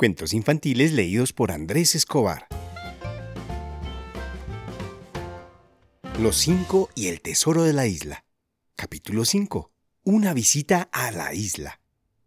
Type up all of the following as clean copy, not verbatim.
Cuentos infantiles leídos por Andrés Escobar. Los 5 y el tesoro de la isla. Capítulo 5. Una visita a la isla.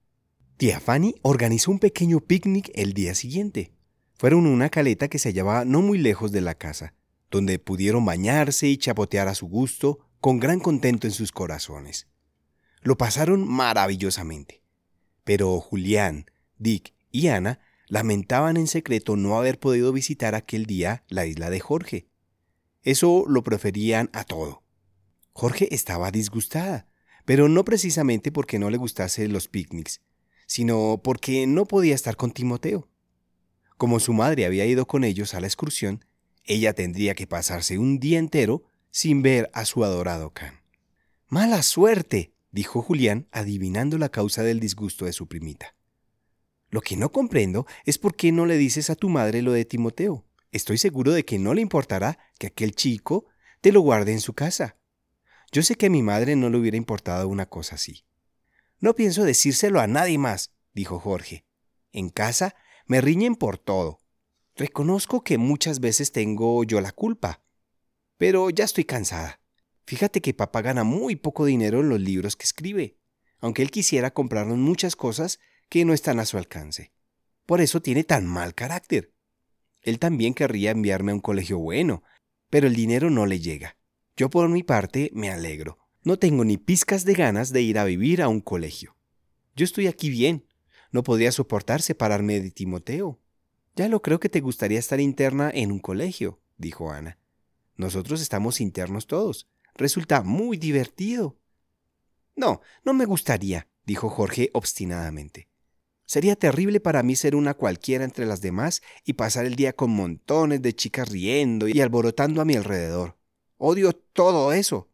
Tía Fanny organizó un pequeño picnic el día siguiente. Fueron a una caleta que se hallaba no muy lejos de la casa, donde pudieron bañarse y chapotear a su gusto, con gran contento en sus corazones. Lo pasaron maravillosamente. Pero Julián, Dick y Ana lamentaban en secreto no haber podido visitar aquel día la isla de Jorge. Eso lo preferían a todo. Jorge estaba disgustada, pero no precisamente porque no le gustase los picnics, sino porque no podía estar con Timoteo. Como su madre había ido con ellos a la excursión, ella tendría que pasarse un día entero sin ver a su adorado can. «¡Mala suerte!», dijo Julián, adivinando la causa del disgusto de su primita. «Lo que no comprendo es por qué no le dices a tu madre lo de Timoteo. Estoy seguro de que no le importará que aquel chico te lo guarde en su casa. Yo sé que a mi madre no le hubiera importado una cosa así». «No pienso decírselo a nadie más», dijo Jorge. «En casa me riñen por todo. Reconozco que muchas veces tengo yo la culpa, pero ya estoy cansada. Fíjate que papá gana muy poco dinero en los libros que escribe, aunque él quisiera comprarnos muchas cosas que no están a su alcance. Por eso tiene tan mal carácter. Él también querría enviarme a un colegio bueno, pero el dinero no le llega. Yo por mi parte me alegro. No tengo ni pizcas de ganas de ir a vivir a un colegio. Yo estoy aquí bien. No podría soportar separarme de Timoteo. Ya lo creo que te gustaría estar interna en un colegio», dijo Ana. «Nosotros estamos internos todos. Resulta muy divertido». «No, no me gustaría», dijo Jorge obstinadamente. «Sería terrible para mí ser una cualquiera entre las demás y pasar el día con montones de chicas riendo y alborotando a mi alrededor. Odio todo eso».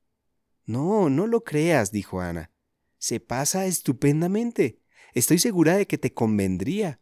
«No, no lo creas», dijo Ana. «Se pasa estupendamente. Estoy segura de que te convendría.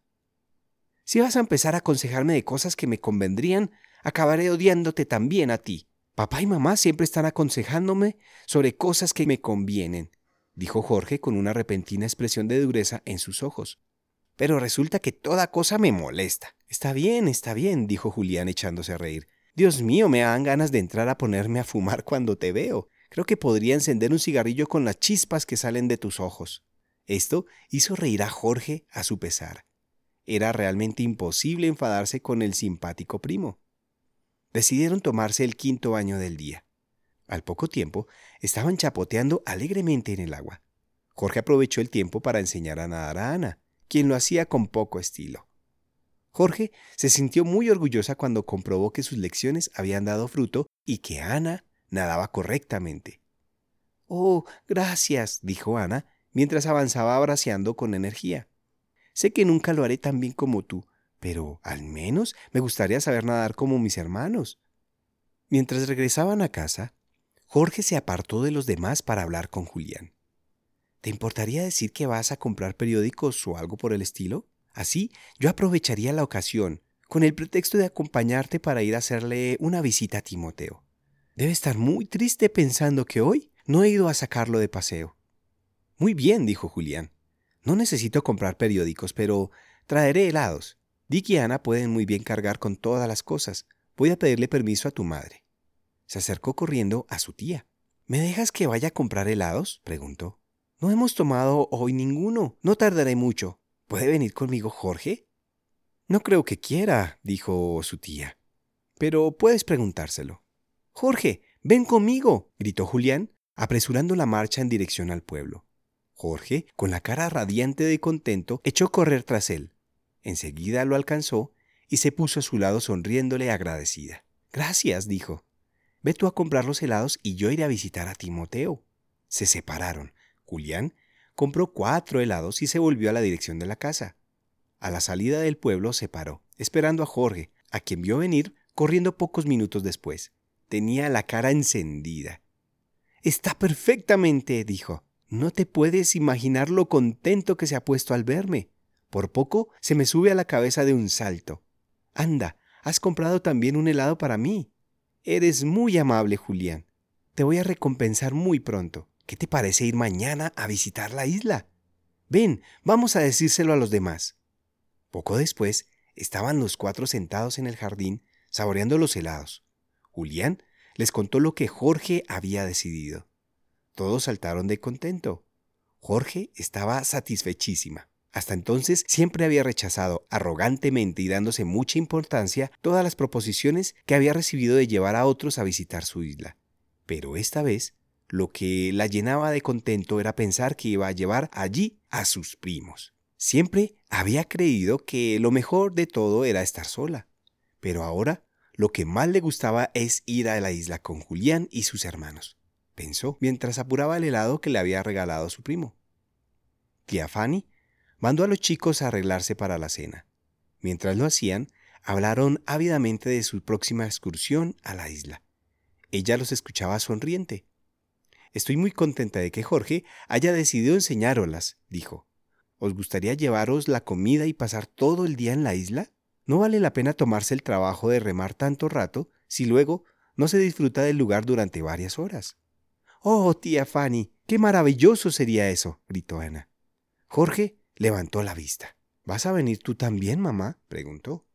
Si vas a empezar a aconsejarme de cosas que me convendrían, acabaré odiándote también a ti. Papá y mamá siempre están aconsejándome sobre cosas que me convienen», dijo Jorge con una repentina expresión de dureza en sus ojos. «Pero resulta que toda cosa me molesta». Está bien», dijo Julián echándose a reír. «Dios mío, me dan ganas de entrar a ponerme a fumar cuando te veo. Creo que podría encender un cigarrillo con las chispas que salen de tus ojos». Esto hizo reír a Jorge a su pesar. Era realmente imposible enfadarse con el simpático primo. Decidieron tomarse el 5.º baño del día. Al poco tiempo, estaban chapoteando alegremente en el agua. Jorge aprovechó el tiempo para enseñar a nadar a Ana, quien lo hacía con poco estilo. Jorge se sintió muy orgullosa cuando comprobó que sus lecciones habían dado fruto y que Ana nadaba correctamente. «Oh, gracias», dijo Ana, mientras avanzaba braceando con energía. «Sé que nunca lo haré tan bien como tú, pero al menos me gustaría saber nadar como mis hermanos». Mientras regresaban a casa, Jorge se apartó de los demás para hablar con Julián. «¿Te importaría decir que vas a comprar periódicos o algo por el estilo? Así yo aprovecharía la ocasión, con el pretexto de acompañarte para ir a hacerle una visita a Timoteo. Debe estar muy triste pensando que hoy no he ido a sacarlo de paseo». «Muy bien», dijo Julián. «No necesito comprar periódicos, pero traeré helados. Dick y Ana pueden muy bien cargar con todas las cosas. Voy a pedirle permiso a tu madre». Se acercó corriendo a su tía. «¿Me dejas que vaya a comprar helados?», preguntó. «No hemos tomado hoy ninguno. No tardaré mucho. ¿Puede venir conmigo Jorge?» «No creo que quiera», dijo su tía. «Pero puedes preguntárselo». «Jorge, ven conmigo», gritó Julián, apresurando la marcha en dirección al pueblo. Jorge, con la cara radiante de contento, echó a correr tras él. Enseguida lo alcanzó y se puso a su lado sonriéndole agradecida. «Gracias», dijo. «Ve tú a comprar los helados y yo iré a visitar a Timoteo». Se separaron. Julián compró 4 helados y se volvió a la dirección de la casa. A la salida del pueblo se paró, esperando a Jorge, a quien vio venir corriendo pocos minutos después. Tenía la cara encendida. «Está perfectamente», dijo. «No te puedes imaginar lo contento que se ha puesto al verme. Por poco se me sube a la cabeza de un salto. Anda, has comprado también un helado para mí. Eres muy amable, Julián. Te voy a recompensar muy pronto. ¿Qué te parece ir mañana a visitar la isla? Ven, vamos a decírselo a los demás». Poco después, estaban los cuatro sentados en el jardín, saboreando los helados. Julián les contó lo que Jorge había decidido. Todos saltaron de contento. Jorge estaba satisfechísima. Hasta entonces siempre había rechazado arrogantemente y dándose mucha importancia todas las proposiciones que había recibido de llevar a otros a visitar su isla. Pero esta vez, lo que la llenaba de contento era pensar que iba a llevar allí a sus primos. Siempre había creído que lo mejor de todo era estar sola, pero ahora lo que más le gustaba es ir a la isla con Julián y sus hermanos, pensó mientras apuraba el helado que le había regalado su primo. Tía Fanny mandó a los chicos a arreglarse para la cena. Mientras lo hacían, hablaron ávidamente de su próxima excursión a la isla. Ella los escuchaba sonriente. «Estoy muy contenta de que Jorge haya decidido enseñároslas», dijo. «¿Os gustaría llevaros la comida y pasar todo el día en la isla? No vale la pena tomarse el trabajo de remar tanto rato si luego no se disfruta del lugar durante varias horas». «¡Oh, tía Fanny! ¡Qué maravilloso sería eso!», gritó Ana. Jorge levantó la vista. «¿Vas a venir tú también, mamá?», preguntó.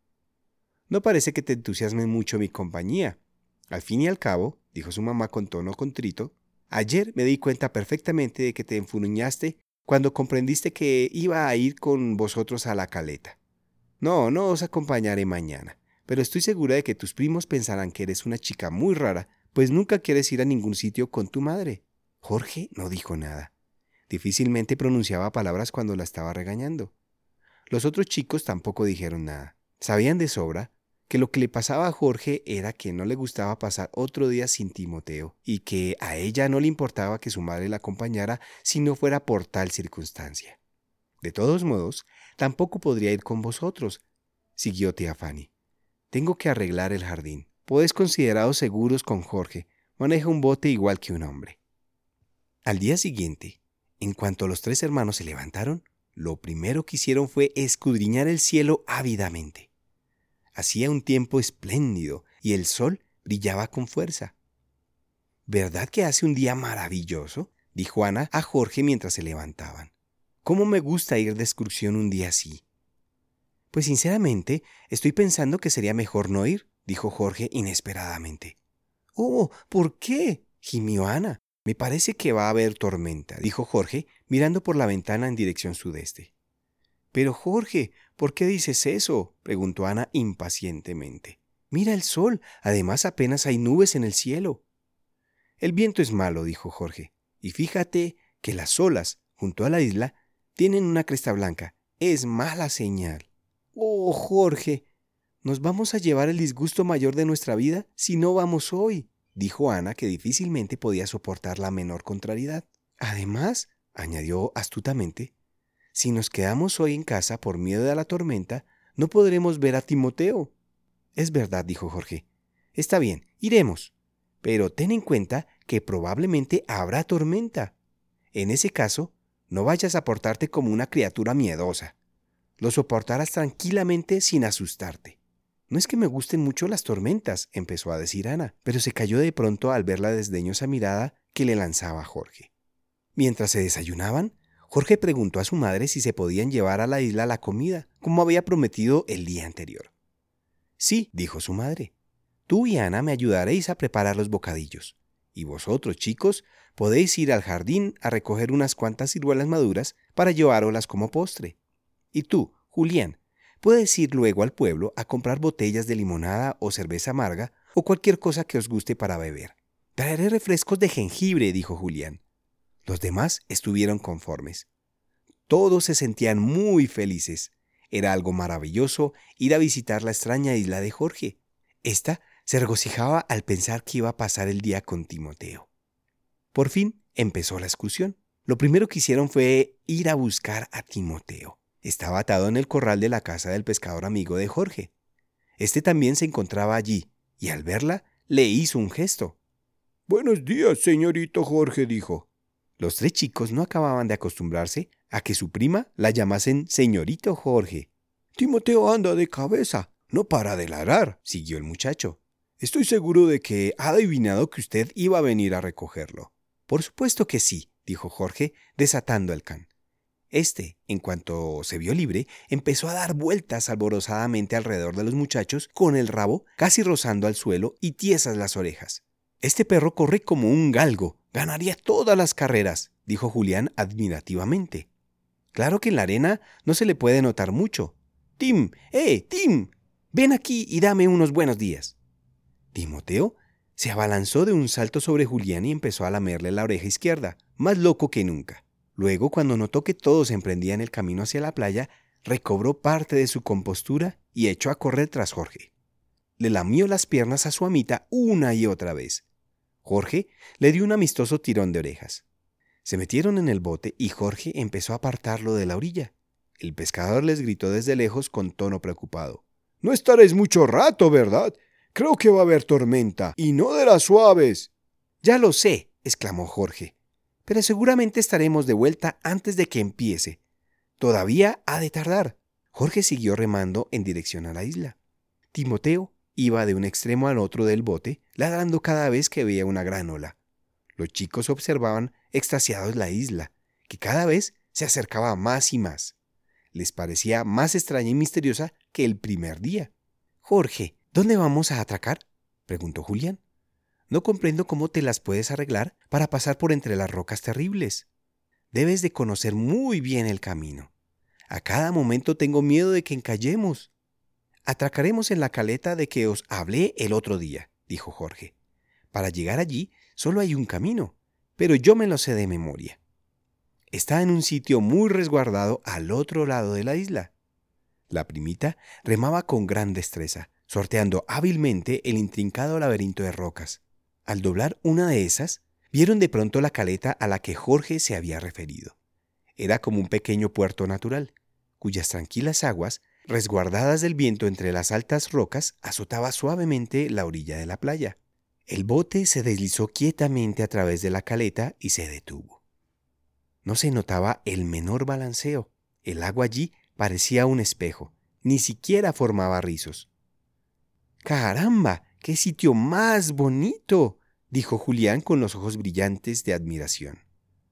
«No parece que te entusiasme mucho mi compañía. Al fin y al cabo», dijo su mamá con tono contrito, «ayer me di cuenta perfectamente de que te enfurruñaste cuando comprendiste que iba a ir con vosotros a la caleta. No os acompañaré mañana, pero estoy segura de que tus primos pensarán que eres una chica muy rara, pues nunca quieres ir a ningún sitio con tu madre». Jorge no dijo nada. Difícilmente pronunciaba palabras cuando la estaba regañando. Los otros chicos tampoco dijeron nada. Sabían de sobra que lo que le pasaba a Jorge era que no le gustaba pasar otro día sin Timoteo y que a ella no le importaba que su madre la acompañara si no fuera por tal circunstancia. «De todos modos, tampoco podría ir con vosotros», siguió tía Fanny. «Tengo que arreglar el jardín. Podéis consideraros seguros con Jorge. Maneja un bote igual que un hombre». Al día siguiente, en cuanto los tres hermanos se levantaron, lo primero que hicieron fue escudriñar el cielo ávidamente. Hacía un tiempo espléndido y el sol brillaba con fuerza. «¿Verdad que hace un día maravilloso?», dijo Ana a Jorge mientras se levantaban. «¿Cómo me gusta ir de excursión un día así?». «Pues sinceramente, estoy pensando que sería mejor no ir», dijo Jorge inesperadamente. «Oh, ¿por qué?», gimió Ana. «Me parece que va a haber tormenta», dijo Jorge, mirando por la ventana en dirección sudeste. «Pero Jorge, ¿por qué dices eso?», preguntó Ana impacientemente. «Mira el sol, además apenas hay nubes en el cielo». «El viento es malo», dijo Jorge, «y fíjate que las olas, junto a la isla, tienen una cresta blanca. Es mala señal». «Oh, Jorge, ¿nos vamos a llevar el disgusto mayor de nuestra vida si no vamos hoy?», dijo Ana, que difícilmente podía soportar la menor contrariedad. «Además», añadió astutamente, «si nos quedamos hoy en casa por miedo a la tormenta, no podremos ver a Timoteo». «Es verdad», dijo Jorge. «Está bien, iremos. Pero ten en cuenta que probablemente habrá tormenta. En ese caso, no vayas a portarte como una criatura miedosa. Lo soportarás tranquilamente sin asustarte». «No es que me gusten mucho las tormentas», empezó a decir Ana, pero se calló de pronto al ver la desdeñosa mirada que le lanzaba Jorge. Mientras se desayunaban, Jorge preguntó a su madre si se podían llevar a la isla la comida, como había prometido el día anterior. «Sí», dijo su madre. «Tú y Ana me ayudaréis a preparar los bocadillos, y vosotros, chicos, podéis ir al jardín a recoger unas cuantas ciruelas maduras para llevároslas como postre. Y tú, Julián, puedes ir luego al pueblo a comprar botellas de limonada o cerveza amarga o cualquier cosa que os guste para beber. Traeré refrescos de jengibre», dijo Julián. Los demás estuvieron conformes. Todos se sentían muy felices. Era algo maravilloso ir a visitar la extraña isla de Jorge. Esta se regocijaba al pensar que iba a pasar el día con Timoteo. Por fin empezó la excursión. Lo primero que hicieron fue ir a buscar a Timoteo. Estaba atado en el corral de la casa del pescador amigo de Jorge. Este también se encontraba allí, y al verla, le hizo un gesto. «Buenos días, señorito Jorge», dijo. Los tres chicos no acababan de acostumbrarse a que su prima la llamasen señorito Jorge. «Timoteo anda de cabeza, no para de ladrar», siguió el muchacho. «Estoy seguro de que ha adivinado que usted iba a venir a recogerlo». «Por supuesto que sí», dijo Jorge, desatando el can. En cuanto se vio libre, empezó a dar vueltas alborozadamente alrededor de los muchachos, con el rabo casi rozando al suelo y tiesas las orejas. «Este perro corre como un galgo. Ganaría todas las carreras», dijo Julián admirativamente. «Claro que en la arena no se le puede notar mucho. Tim, Tim, ven aquí y dame unos buenos días». Timoteo se abalanzó de un salto sobre Julián y empezó a lamerle la oreja izquierda, más loco que nunca. Luego, cuando notó que todos emprendían el camino hacia la playa, recobró parte de su compostura y echó a correr tras Jorge. Le lamió las piernas a su amita una y otra vez. Jorge le dio un amistoso tirón de orejas. Se metieron en el bote y Jorge empezó a apartarlo de la orilla. El pescador les gritó desde lejos con tono preocupado: «No estaréis mucho rato, ¿verdad? Creo que va a haber tormenta, y no de las suaves». «Ya lo sé», exclamó Jorge, «pero seguramente estaremos de vuelta antes de que empiece. Todavía ha de tardar». Jorge siguió remando en dirección a la isla. Timoteo iba de un extremo al otro del bote, ladrando cada vez que veía una gran ola. Los chicos observaban extasiados la isla, que cada vez se acercaba más y más. Les parecía más extraña y misteriosa que el primer día. «Jorge, ¿dónde vamos a atracar?», preguntó Julián. «No comprendo cómo te las puedes arreglar para pasar por entre las rocas terribles. Debes de conocer muy bien el camino. A cada momento tengo miedo de que encallemos». «Atracaremos en la caleta de que os hablé el otro día», dijo Jorge. «Para llegar allí solo hay un camino, pero yo me lo sé de memoria. Está en un sitio muy resguardado al otro lado de la isla». La primita remaba con gran destreza, sorteando hábilmente el intrincado laberinto de rocas. Al doblar una de esas, vieron de pronto la caleta a la que Jorge se había referido. Era como un pequeño puerto natural, cuyas tranquilas aguas, resguardadas del viento entre las altas rocas, azotaba suavemente la orilla de la playa. El bote se deslizó quietamente a través de la caleta y se detuvo. No se notaba el menor balanceo. El agua allí parecía un espejo, ni siquiera formaba rizos. «¡Caramba! ¡Qué sitio más bonito!», dijo Julián con los ojos brillantes de admiración.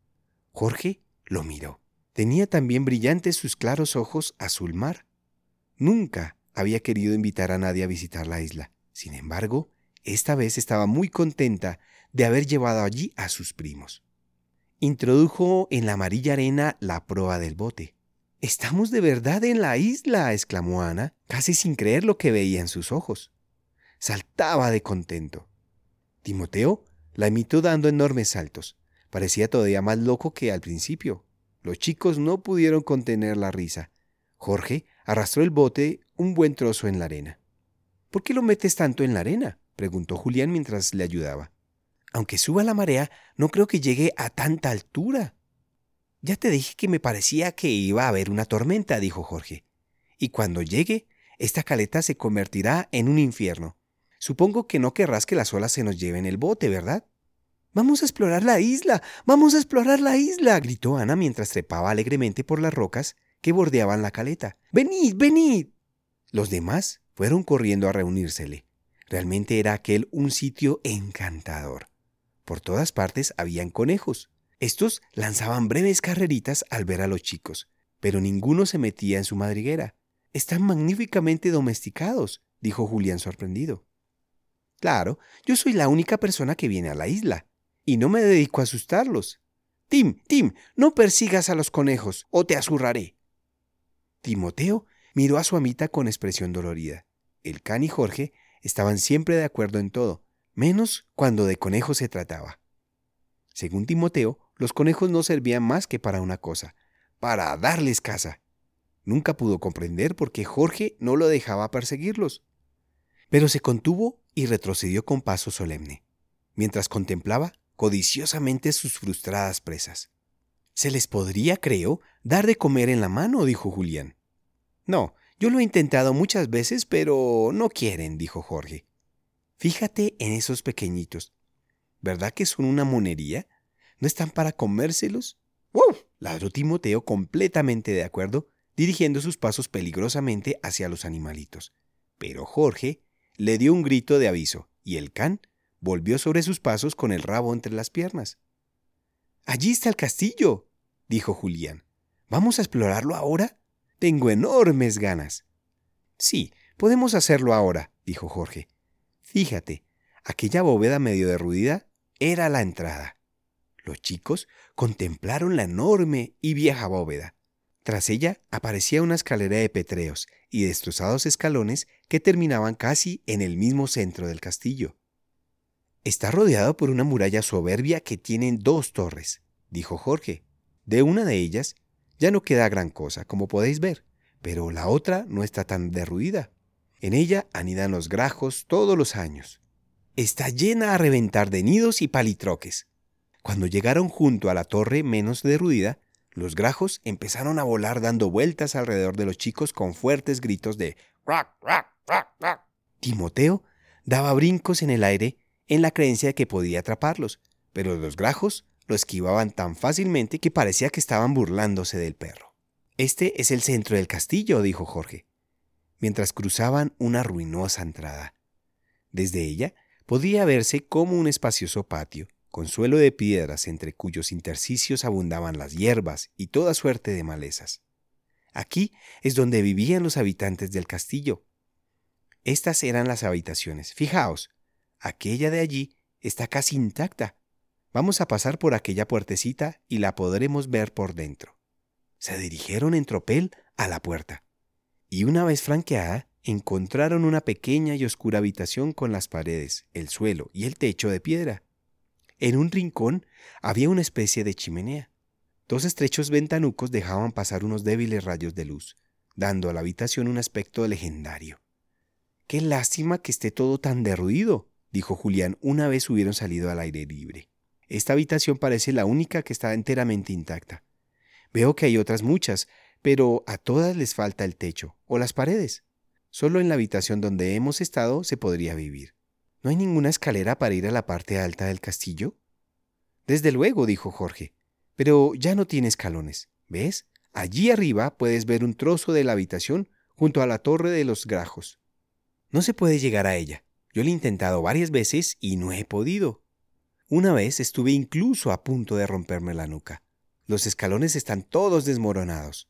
Jorge lo miró. Tenía también brillantes sus claros ojos azul mar. Nunca había querido invitar a nadie a visitar la isla. Sin embargo, esta vez estaba muy contenta de haber llevado allí a sus primos. Introdujo en la amarilla arena la proa del bote. «¡Estamos de verdad en la isla!», exclamó Ana, casi sin creer lo que veía en sus ojos. Saltaba de contento. Timoteo la imitó dando enormes saltos. Parecía todavía más loco que al principio. Los chicos no pudieron contener la risa. Jorge arrastró el bote un buen trozo en la arena. «¿Por qué lo metes tanto en la arena?», preguntó Julián mientras le ayudaba. «Aunque suba la marea, no creo que llegue a tanta altura». «Ya te dije que me parecía que iba a haber una tormenta», dijo Jorge. «Y cuando llegue, esta caleta se convertirá en un infierno. Supongo que no querrás que las olas se nos lleven el bote, ¿verdad?». «¡Vamos a explorar la isla! ¡Vamos a explorar la isla!», gritó Ana mientras trepaba alegremente por las rocas que bordeaban la caleta. «¡Venid, venid!». Los demás fueron corriendo a reunírsele. Realmente era aquel un sitio encantador. Por todas partes habían conejos. Estos lanzaban breves carreritas al ver a los chicos, pero ninguno se metía en su madriguera. «Están magníficamente domesticados», dijo Julián sorprendido. «Claro, yo soy la única persona que viene a la isla, y no me dedico a asustarlos. Tim, no persigas a los conejos, o te azurraré». Timoteo miró a su amita con expresión dolorida. El can y Jorge estaban siempre de acuerdo en todo, menos cuando de conejos se trataba. Según Timoteo, los conejos no servían más que para una cosa: para darles caza. Nunca pudo comprender por qué Jorge no lo dejaba perseguirlos. Pero se contuvo y retrocedió con paso solemne, mientras contemplaba codiciosamente sus frustradas presas. «Se les podría, creo, dar de comer en la mano», dijo Julián. «No, yo lo he intentado muchas veces, pero no quieren», dijo Jorge. «Fíjate en esos pequeñitos. ¿Verdad que son una monería? ¿No están para comérselos?». «¡Wow!», ladró Timoteo, completamente de acuerdo, dirigiendo sus pasos peligrosamente hacia los animalitos. Pero Jorge le dio un grito de aviso, y el can volvió sobre sus pasos con el rabo entre las piernas. «Allí está el castillo», dijo Julián. ¿Vamos a explorarlo ahora? Tengo enormes ganas. Sí, podemos hacerlo ahora, dijo Jorge. Fíjate, aquella bóveda medio derruida era la entrada. Los chicos contemplaron la enorme y vieja bóveda. Tras ella aparecía una escalera de petreos y destrozados escalones que terminaban casi en el mismo centro del castillo. Está rodeado por una muralla soberbia que tiene 2 torres, dijo Jorge. De una de ellas ya no queda gran cosa, como podéis ver, pero la otra no está tan derruida. En ella anidan los grajos todos los años. Está llena a reventar de nidos y palitroques. Cuando llegaron junto a la torre menos derruida, los grajos empezaron a volar dando vueltas alrededor de los chicos con fuertes gritos de ¡rac, rac, rac, rac! Timoteo daba brincos en el aire en la creencia de que podía atraparlos, pero los grajos lo esquivaban tan fácilmente que parecía que estaban burlándose del perro. Este es el centro del castillo, dijo Jorge, mientras cruzaban una ruinosa entrada. Desde ella podía verse como un espacioso patio, con suelo de piedras entre cuyos intersticios abundaban las hierbas y toda suerte de malezas. Aquí es donde vivían los habitantes del castillo. Estas eran las habitaciones. Fijaos, aquella de allí está casi intacta. Vamos a pasar por aquella puertecita y la podremos ver por dentro. Se dirigieron en tropel a la puerta, y una vez franqueada, encontraron una pequeña y oscura habitación con las paredes, el suelo y el techo de piedra. En un rincón había una especie de chimenea. 2 estrechos ventanucos dejaban pasar unos débiles rayos de luz, dando a la habitación un aspecto legendario. «Qué lástima que esté todo tan derruido», dijo Julián una vez hubieron salido al aire libre. «Esta habitación parece la única que está enteramente intacta. Veo que hay otras muchas, pero a todas les falta el techo o las paredes. Solo en la habitación donde hemos estado se podría vivir. ¿No hay ninguna escalera para ir a la parte alta del castillo?» «Desde luego», dijo Jorge, «pero ya no tiene escalones. ¿Ves? Allí arriba puedes ver un trozo de la habitación junto a la torre de los grajos. No se puede llegar a ella. Yo lo he intentado varias veces y no he podido. Una vez estuve incluso a punto de romperme la nuca. Los escalones están todos desmoronados».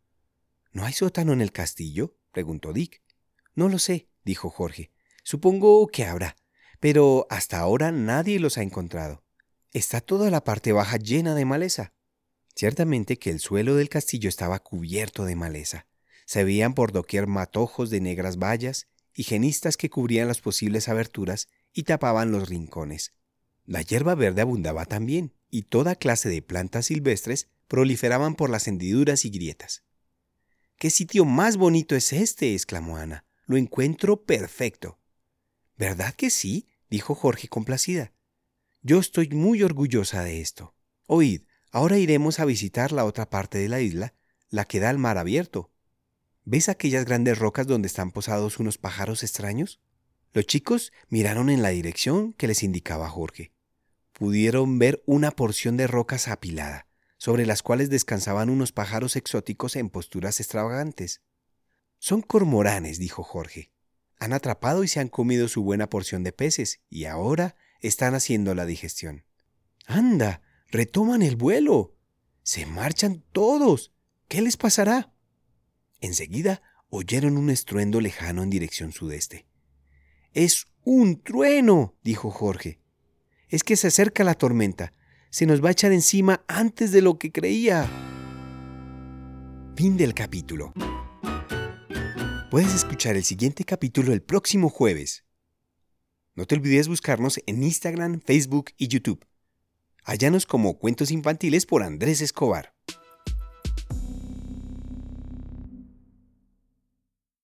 «¿No hay sótano en el castillo?», preguntó Dick. «No lo sé», dijo Jorge. «Supongo que habrá, pero hasta ahora nadie los ha encontrado. Está toda la parte baja llena de maleza». Ciertamente que el suelo del castillo estaba cubierto de maleza. Se veían por doquier matojos de negras bayas y genistas que cubrían las posibles aberturas y tapaban los rincones. La hierba verde abundaba también, y toda clase de plantas silvestres proliferaban por las hendiduras y grietas. «¡Qué sitio más bonito es este!», exclamó Ana. «Lo encuentro perfecto». «¿Verdad que sí?», dijo Jorge complacida. «Yo estoy muy orgullosa de esto. Oíd, ahora iremos a visitar la otra parte de la isla, la que da al mar abierto. ¿Ves aquellas grandes rocas donde están posados unos pájaros extraños?». Los chicos miraron en la dirección que les indicaba Jorge. Pudieron ver una porción de rocas apilada, sobre las cuales descansaban unos pájaros exóticos en posturas extravagantes. «Son cormoranes», dijo Jorge. «Han atrapado y se han comido su buena porción de peces, y ahora están haciendo la digestión». «¡Anda! ¡Retoman el vuelo! ¡Se marchan todos! ¿Qué les pasará?». Enseguida oyeron un estruendo lejano en dirección sudeste. «¡Es un trueno!», dijo Jorge. «Es que se acerca la tormenta. Se nos va a echar encima antes de lo que creía». Fin del capítulo. Puedes escuchar el siguiente capítulo el próximo jueves. No te olvides buscarnos en Instagram, Facebook y YouTube. Hállanos como Cuentos Infantiles por Andrés Escobar.